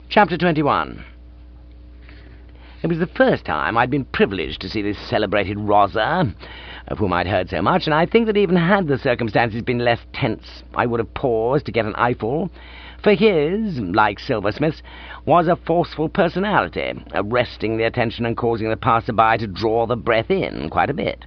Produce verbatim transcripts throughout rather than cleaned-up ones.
Chapter twenty-one. It was the first time I'd been privileged to see this celebrated Rosa, of whom I'd heard so much, and I think that even had the circumstances been less tense, I would have paused to get an eyeful, for his, like Silversmith's, was a forceful personality, arresting the attention and causing the passer-by to draw the breath in quite a bit.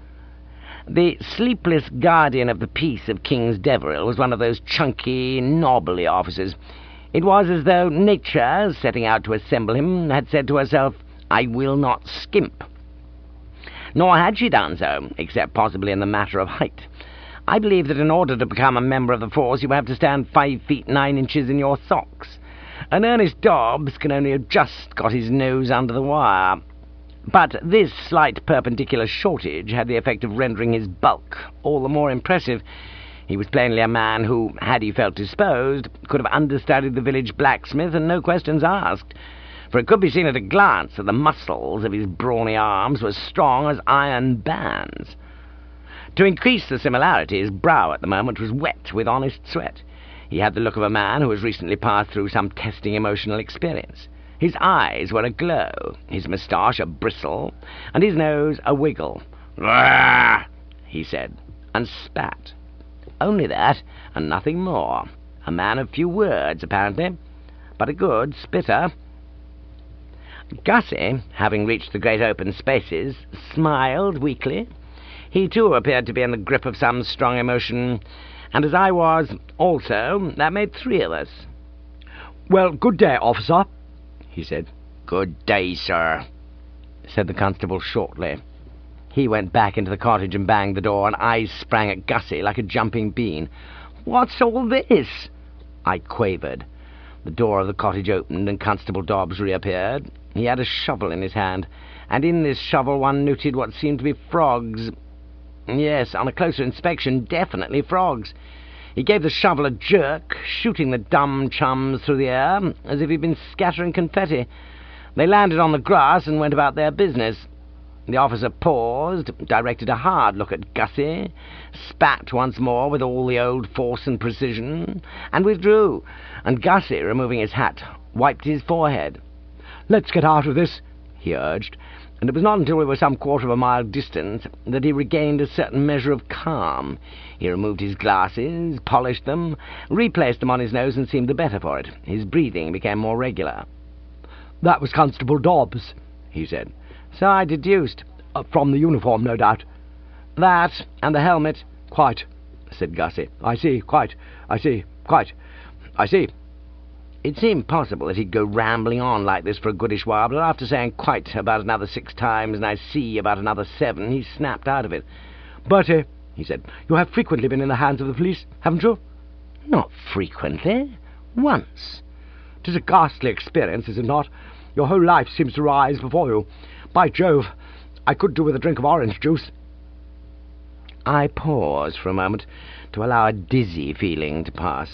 The sleepless guardian of the peace of King's Deveril was one of those chunky, knobbly officers. It was as though nature, setting out to assemble him, had said to herself, "I will not skimp." Nor had she done so, except possibly in the matter of height. I believe that in order to become a member of the force, you have to stand five feet nine inches in your socks. And Ernest Dobbs can only have just got his nose under the wire. But this slight perpendicular shortage had the effect of rendering his bulk all the more impressive. He was plainly a man who, had he felt disposed, could have understudied the village blacksmith and no questions asked, for it could be seen at a glance that the muscles of his brawny arms were strong as iron bands. To increase the similarity, his brow at the moment was wet with honest sweat. He had the look of a man who has recently passed through some testing emotional experience. His eyes were aglow, his moustache a bristle, and his nose a wiggle. "Rah!" he said, and spat. Only that, and nothing more. A man of few words, apparently, but a good spitter. Gussie, having reached the great open spaces, smiled weakly. He, too, appeared to be in the grip of some strong emotion, and as I was also, that made three of us. "Well, good day, officer," he said. "Good day, sir," said the constable shortly. He went back into the cottage and banged the door, and I sprang at Gussie like a jumping bean. "What's all this?" I quavered. The door of the cottage opened, and Constable Dobbs reappeared. He had a shovel in his hand, and in this shovel one noted what seemed to be frogs. Yes, on a closer inspection, definitely frogs. He gave the shovel a jerk, shooting the dumb chums through the air, as if he'd been scattering confetti. They landed on the grass and went about their business. The officer paused, directed a hard look at Gussie, spat once more with all the old force and precision, and withdrew, and Gussie, removing his hat, wiped his forehead. "Let's get out of this," he urged, and it was not until we were some quarter of a mile distant that he regained a certain measure of calm. He removed his glasses, polished them, replaced them on his nose, and seemed the better for it. His breathing became more regular. "That was Constable Dobbs," he said. "So I deduced. Uh, from the uniform, no doubt." "That, and the helmet." "Quite," said Gussie. "I see, quite. I see, quite. I see." It seemed possible that he'd go rambling on like this for a goodish while, but after saying "quite" about another six times, and "I see" about another seven, he snapped out of it. "Bertie," he said, "you have frequently been in the hands of the police, haven't you?" "Not frequently. Once." "'Tis a ghastly experience, is it not? Your whole life seems to rise before you. By Jove, I could do with a drink of orange juice." I paused for a moment to allow a dizzy feeling to pass.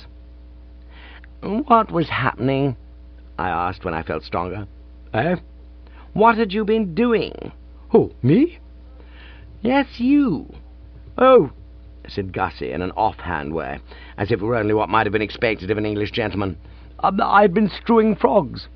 "What was happening?" I asked when I felt stronger. "Eh?" "What had you been doing?" "Who, me?" "Yes, you." "Oh," said Gussie in an offhand way, as if it were only what might have been expected of an English gentleman. "I'd been strewing frogs."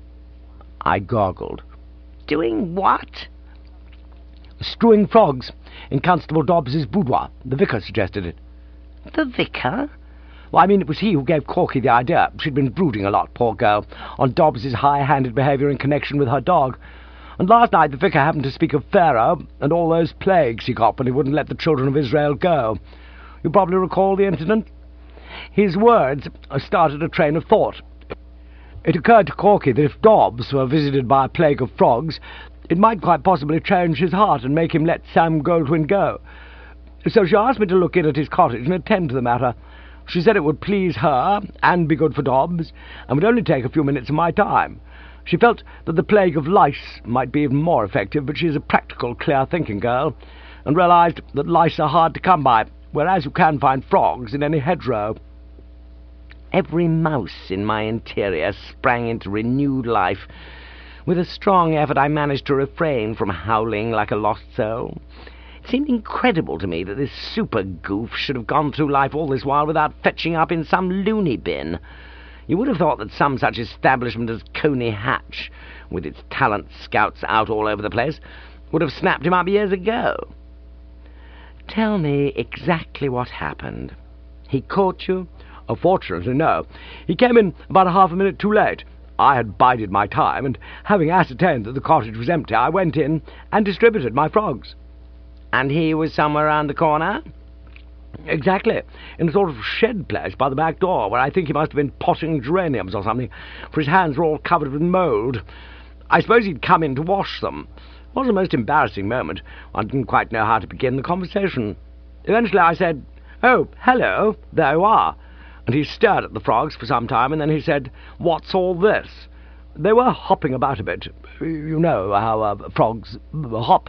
I goggled. "Doing what?" "Strewing frogs in Constable Dobbs's boudoir. The vicar suggested it." "The vicar?" "Well, I mean, it was he who gave Corky the idea. She'd been brooding a lot, poor girl, on Dobbs's high-handed behaviour in connection with her dog. And last night the vicar happened to speak of Pharaoh and all those plagues he got when he wouldn't let the children of Israel go. You probably recall the incident? His words started a train of thought. It occurred to Corky that if Dobbs were visited by a plague of frogs, it might quite possibly change his heart and make him let Sam Goldwyn go. So she asked me to look in at his cottage and attend to the matter. She said it would please her and be good for Dobbs, and would only take a few minutes of my time. She felt that the plague of lice might be even more effective, but she is a practical, clear-thinking girl, and realized that lice are hard to come by, whereas you can find frogs in any hedgerow." Every mouse in my interior sprang into renewed life. With a strong effort I managed to refrain from howling like a lost soul. It seemed incredible to me that this super goof should have gone through life all this while without fetching up in some loony bin. You would have thought that some such establishment as Coney Hatch, with its talent scouts out all over the place, would have snapped him up years ago. Tell me exactly what happened. He caught you? Oh, fortunately, no. He came in about a half a minute too late. I had bided my time, and having ascertained that the cottage was empty, I went in and distributed my frogs. And he was somewhere round the corner? Exactly, in a sort of shed place by the back door, where I think he must have been potting geraniums or something, for his hands were all covered with mould. I suppose he'd come in to wash them. It was a most embarrassing moment. I didn't quite know how to begin the conversation. Eventually I said, "Oh, hello, there you are." And he stared at the frogs for some time, and then he said, "What's all this?" They were hopping about a bit. You know how uh, frogs hop.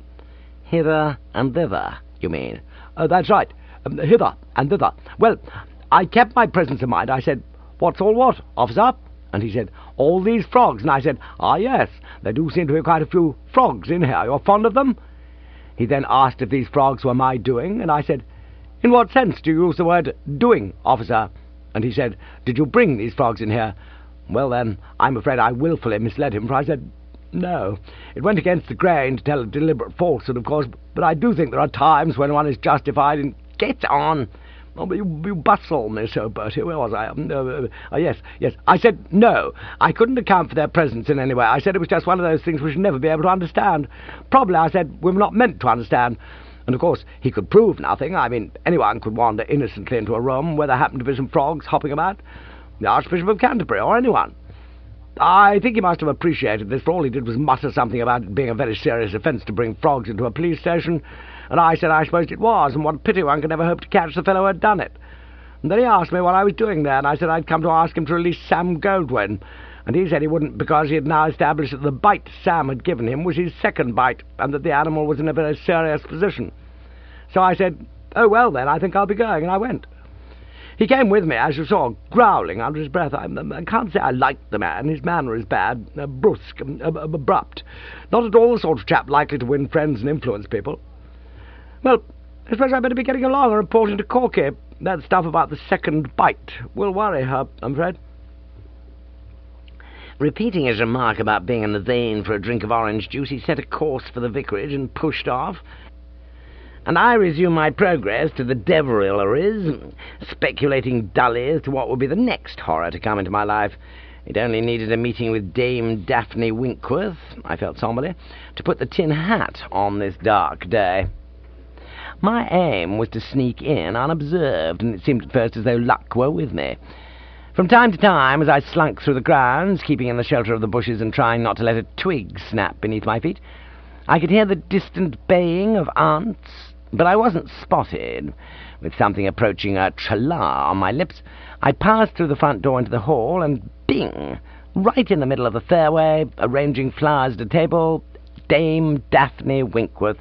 Hither and thither, you mean? Uh, that's right, um, hither and thither. Well, I kept my presence of mind. I said, "What's all what, officer?" And he said, "All these frogs." And I said, "Ah, yes, there do seem to be quite a few frogs in here. You're fond of them?" He then asked if these frogs were my doing, and I said, "In what sense do you use the word doing, officer?" And he said, "Did you bring these frogs in here?" Well, then, I'm afraid I wilfully misled him, for I said, "No." It went against the grain to tell a deliberate falsehood, of course, but I do think there are times when one is justified in... Get on! Oh, but you, you bustle me so, Bertie. Where was I? Um, uh, uh, yes, yes. I said no. I couldn't account for their presence in any way. I said it was just one of those things we should never be able to understand. Probably, I said, we were not meant to understand. And, of course, he could prove nothing. I mean, anyone could wander innocently into a room where there happened to be some frogs hopping about. The Archbishop of Canterbury, or anyone. I think he must have appreciated this, for all he did was mutter something about it being a very serious offence to bring frogs into a police station, and I said I supposed it was, and what a pity one could never hope to catch the fellow who had done it. And then he asked me what I was doing there, and I said I'd come to ask him to release Sam Goldwyn, and he said he wouldn't because he had now established that the bite Sam had given him was his second bite, and that the animal was in a very serious position. So I said, "Oh, well, then, I think I'll be going," and I went. He came with me, as you saw, growling under his breath. I, I can't say I liked the man. His manner is bad, uh, brusque, uh, uh, abrupt. Not at all the sort of chap likely to win friends and influence people. Well, I suppose I'd better be getting along and reporting to Corky. That stuff about the second bite will worry her, I'm afraid. Repeating his remark about being in the vein for a drink of orange juice, he set a course for the vicarage and pushed off. And I resumed my progress to the Deverilleries, speculating dully as to what would be the next horror to come into my life. It only needed a meeting with Dame Daphne Winkworth, I felt somberly, to put the tin hat on this dark day. My aim was to sneak in unobserved, and it seemed at first as though luck were with me. From time to time, as I slunk through the grounds, keeping in the shelter of the bushes and trying not to let a twig snap beneath my feet, I could hear the distant baying of ants, but I wasn't spotted. With something approaching a tra-la on my lips, I passed through the front door into the hall, and bing! Right in the middle of the fairway, arranging flowers at a table, Dame Daphne Winkworth.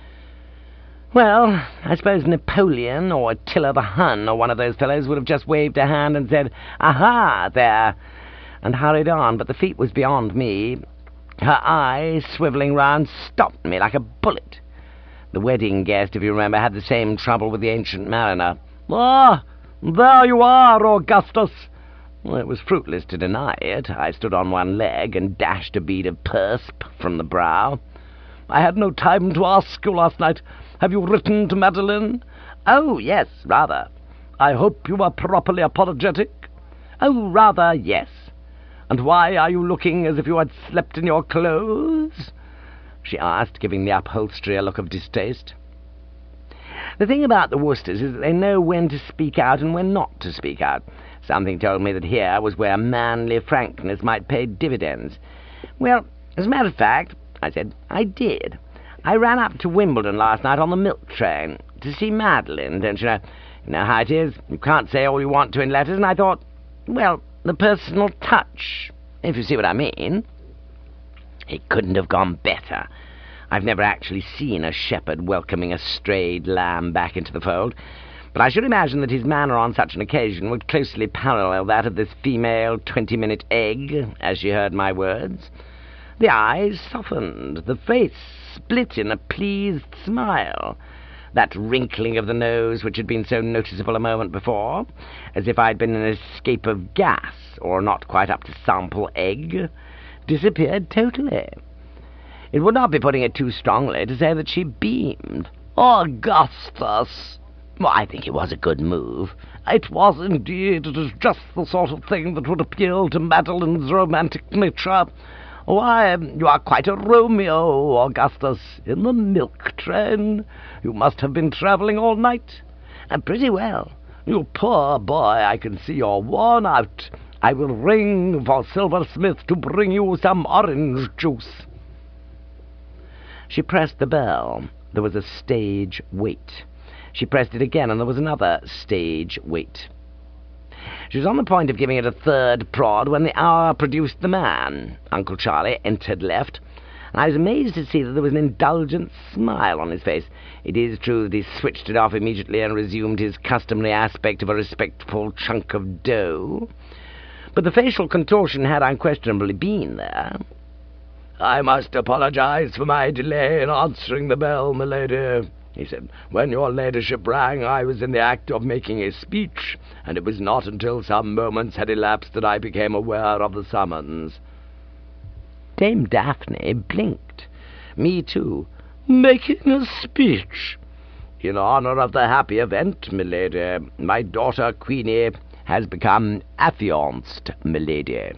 Well, I suppose Napoleon or Attila the Hun or one of those fellows would have just waved a hand and said, "Aha, there," and hurried on, but the feat was beyond me. Her eyes, swivelling round, stopped me like a bullet. The wedding guest, if you remember, had the same trouble with the Ancient Mariner. "Ah, there you are, Augustus." Well, it was fruitless to deny it. I stood on one leg and dashed a bead of persp from the brow. "I had no time to ask you last night. Have you written to Madeline?" "Oh, yes, rather." "I hope you were properly apologetic?" "Oh, rather, yes." "And why are you looking as if you had slept in your clothes?" she asked, giving the upholstery a look of distaste. The thing about the Worcesters is that they know when to speak out and when not to speak out. Something told me that here was where manly frankness might pay dividends. "Well, as a matter of fact," I said, "I did. I ran up to Wimbledon last night on the milk train to see Madeline, don't you know? You know how it is. You can't say all you want to in letters, and I thought, well, the personal touch, if you see what I mean." It couldn't have gone better. I've never actually seen a shepherd welcoming a strayed lamb back into the fold, but I should imagine that his manner on such an occasion would closely parallel that of this female twenty-minute egg, as she heard my words. The eyes softened, the face split in a pleased smile. that wrinkling of the nose which had been so noticeable a moment before, as if I'd been an escape of gas, or not quite up to sample egg, disappeared totally. It would not be putting it too strongly to say that she beamed. "Augustus!" Well, I think it was a good move. "It was indeed. It is just the sort of thing that would appeal to Madeline's romantic nature. Why, you are quite a Romeo, Augustus, in the milk train. You must have been travelling all night." "And pretty well." "You poor boy, I can see you're worn out. I will ring for Silversmith to bring you some orange juice." She pressed the bell. There was a stage wait. She pressed it again, and there was another stage wait. She was on the point of giving it a third prod when the hour produced the man. Uncle Charlie entered left, and I was amazed to see that there was an indulgent smile on his face. It is true that he switched it off immediately and resumed his customary aspect of a respectful chunk of dough, but the facial contortion had unquestionably been there. "I must apologize for my delay in answering the bell, milady," he said. "When your ladyship rang, I was in the act of making a speech, and it was not until some moments had elapsed that I became aware of the summons." Dame Daphne blinked. Me too. "Making a speech?" "In honour of the happy event, milady. My daughter Queenie has become affianced, milady."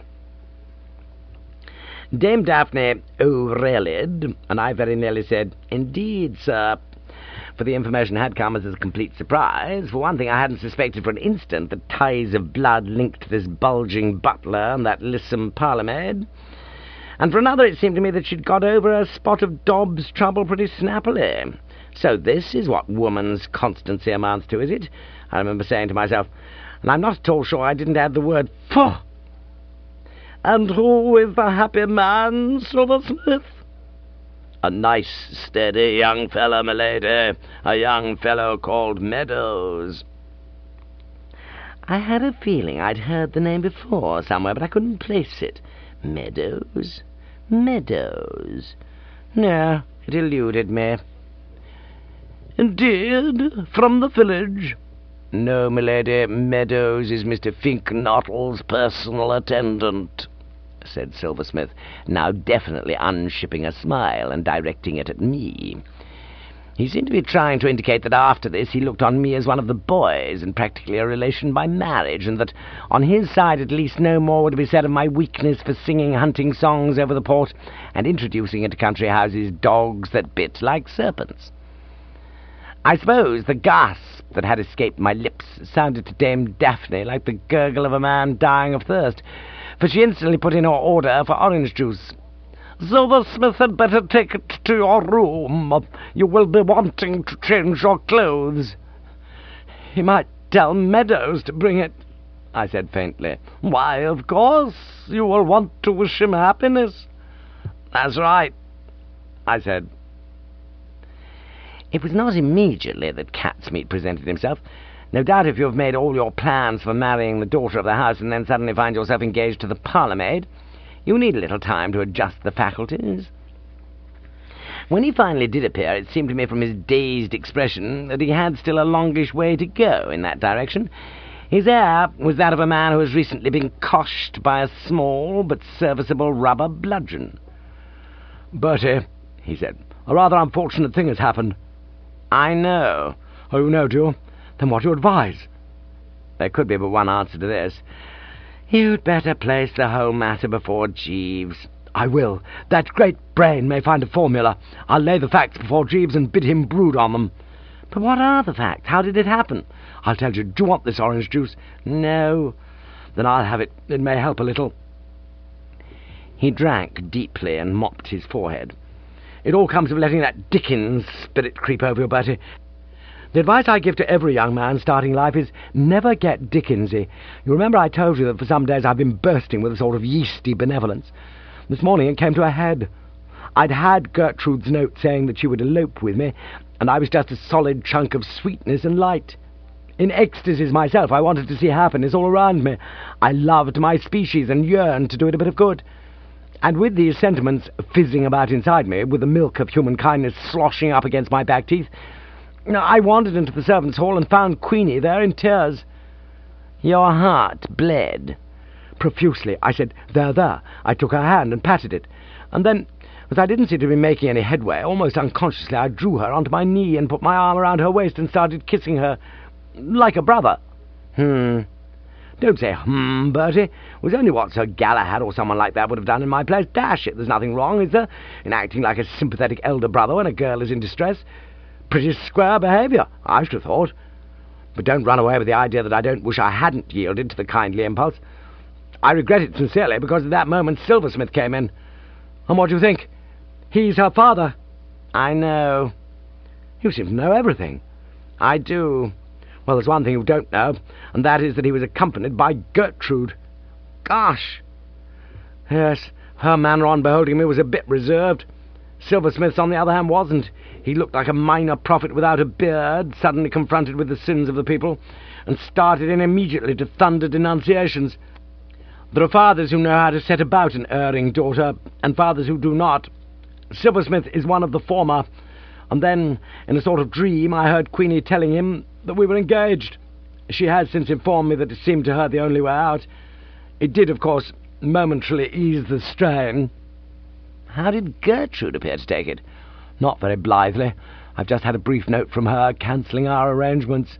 Dame Daphne O'Reilly'd, and I very nearly said, "Indeed, sir," for the information had come as a complete surprise. For one thing, I hadn't suspected for an instant that ties of blood linked this bulging butler and that lissom parlourmaid. And for another, it seemed to me that she'd got over a spot of Dobbs trouble pretty snappily. So this is what woman's constancy amounts to, is it? I remember saying to myself, and I'm not at all sure I didn't add the word "pho." "And who is the happy man, Silversmith?" "A nice, steady young fellow, milady. A young fellow called Meadows." I had a feeling I'd heard the name before somewhere, but I couldn't place it. Meadows? Meadows? No, it eluded me. "Indeed? From the village?" "No, milady. Meadows is Mister Finknottle's personal attendant," said Silversmith, now definitely unshipping a smile and directing it at me. He seemed to be trying to indicate that after this he looked on me as one of the boys, and practically a relation by marriage, and that on his side at least no more would be said of my weakness for singing hunting songs over the port and introducing into country houses dogs that bit like serpents. I suppose the gasp that had escaped my lips sounded to Dame Daphne like the gurgle of a man dying of thirst, for she instantly put in her order for orange juice. "Silversmith had better take it to your room. You will be wanting to change your clothes." "He might tell Meadows to bring it," I said faintly. "Why, of course. You will want to wish him happiness." "That's right," I said. It was not immediately that Catsmeat presented himself. No doubt if you have made all your plans for marrying the daughter of the house and then suddenly find yourself engaged to the parlour-maid, you need a little time to adjust the faculties. When he finally did appear, it seemed to me from his dazed expression that he had still a longish way to go in that direction. His air was that of a man who has recently been coshed by a small but serviceable rubber bludgeon. "Bertie," he said, "a rather unfortunate thing has happened." "I know." "Oh, you know, do you? Then what do you advise?" There could be but one answer to this. "You'd better place the whole matter before Jeeves." "I will. That great brain may find a formula. I'll lay the facts before Jeeves and bid him brood on them." "But what are the facts? How did it happen?" "I'll tell you. Do you want this orange juice?" "No." "Then I'll have it. It may help a little." He drank deeply and mopped his forehead. "It all comes of letting that Dickens spirit creep over you, Bertie. The advice I give to every young man starting life is never get Dickensy. You remember I told you that for some days I've been bursting with a sort of yeasty benevolence. This morning it came to a head. I'd had Gertrude's note saying that she would elope with me, and I was just a solid chunk of sweetness and light. In ecstasies myself, I wanted to see happiness all around me. I loved my species and yearned to do it a bit of good. And with these sentiments fizzing about inside me, with the milk of human kindness sloshing up against my back teeth, I wandered into the servants' hall and found Queenie there in tears. Your heart bled? Profusely. I said, "There, there." I took her hand and patted it. And then, as I didn't seem to be making any headway, almost unconsciously I drew her onto my knee and put my arm around her waist and started kissing her, like a brother. Hmm. Don't say hmm, Bertie. It was only what Sir Galahad or someone like that would have done in my place. Dash it, there's nothing wrong, is there, in acting like a sympathetic elder brother when a girl is in distress? Pretty square behaviour, I should have thought. But don't run away with the idea that I don't wish I hadn't yielded to the kindly impulse. I regret it sincerely, because at that moment Silversmith came in. And what do you think? He's her father. I know. You seem to know everything. I do. Well, there's one thing you don't know, and that is that he was accompanied by Gertrude. Gosh. Yes, her manner on beholding me was a bit reserved. Silversmith's, on the other hand, wasn't. He looked like a minor prophet without a beard, suddenly confronted with the sins of the people, and started in immediately to thunder denunciations. There are fathers who know how to set about an erring daughter, and fathers who do not. Silversmith is one of the former. And then, in a sort of dream, I heard Queenie telling him that we were engaged. She has since informed me that it seemed to her the only way out. It did, of course, momentarily ease the strain. How did Gertrude appear to take it? Not very blithely. I've just had a brief note from her, cancelling our arrangements.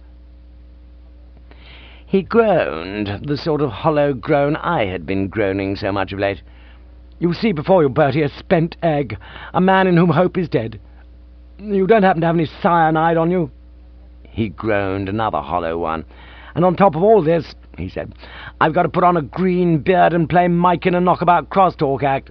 He groaned, the sort of hollow groan I had been groaning so much of late. You see before you, Bertie, a spent egg, a man in whom hope is dead. You don't happen to have any cyanide on you? He groaned, another hollow one. And on top of all this, he said, I've got to put on a green beard and play Mike in a knockabout crosstalk act.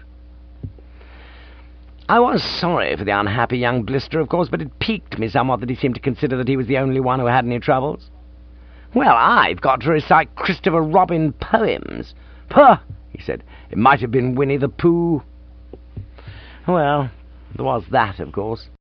I was sorry for the unhappy young blister, of course, but it piqued me somewhat that he seemed to consider that he was the only one who had any troubles. Well, I've got to recite Christopher Robin poems. Puh, he said. It might have been Winnie the Pooh. Well, there was that, of course.